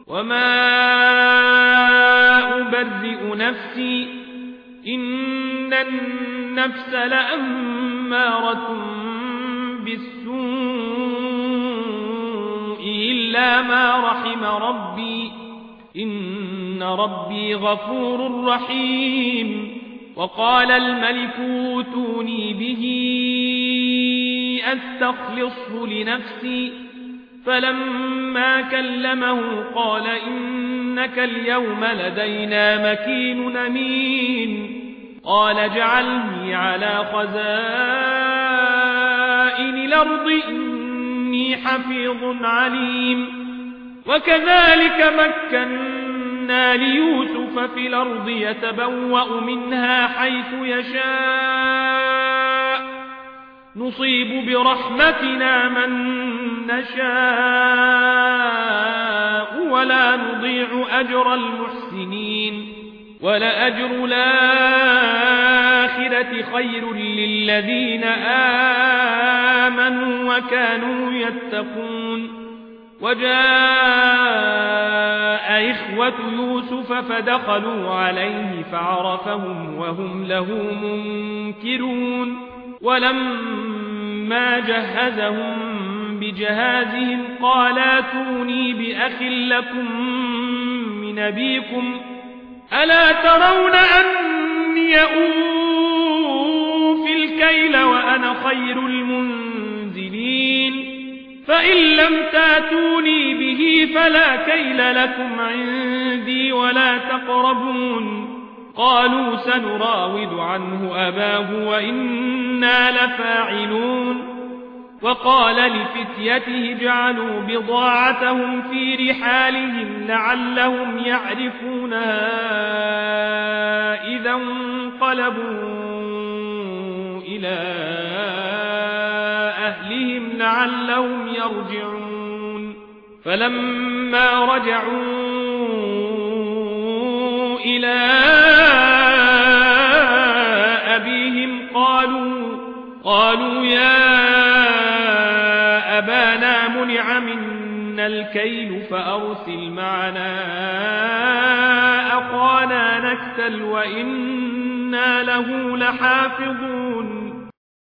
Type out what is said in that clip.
وما أبرئ نفسي إن النفس لأمارة بالسوء إلا ما رحم ربي إن ربي غفور رحيم وقال الملك اوتوني به أستخلصه لنفسي فلما كلمه قال إنك اليوم لدينا مكين أمين قال اجعلني على خزائن الأرض إني حفيظ عليم وكذلك مكنا ليوسف في الأرض يتبوأ منها حيث يشاء نصيب برحمتنا من نشاء ولا نضيع أجر المحسنين ولأجر الآخرة خير للذين آمنوا وكانوا يتقون وجاء إخوة يوسف فدخلوا عليه فعرفهم وهم له منكرون ولما جهزهم بجهازهم قال اتوني بأخ لكم من أبيكم ألا ترون أني أوفي الكيل وأنا خير المنزلين فإن لم تاتوني به فلا كيل لكم عندي ولا تقربون قالوا سنراود عنه أباه وإنا لفاعلون وقال لفتيته اجعلوا بضاعتهم في رحالهم لعلهم يعرفونها إذا انقلبوا إلى أهلهم لعلهم يرجعون فلما رجعوا إلى أبيهم قالوا يا أبانا منع منا الكيل فأرسل معنا أخانا نكتل وإنا له لحافظون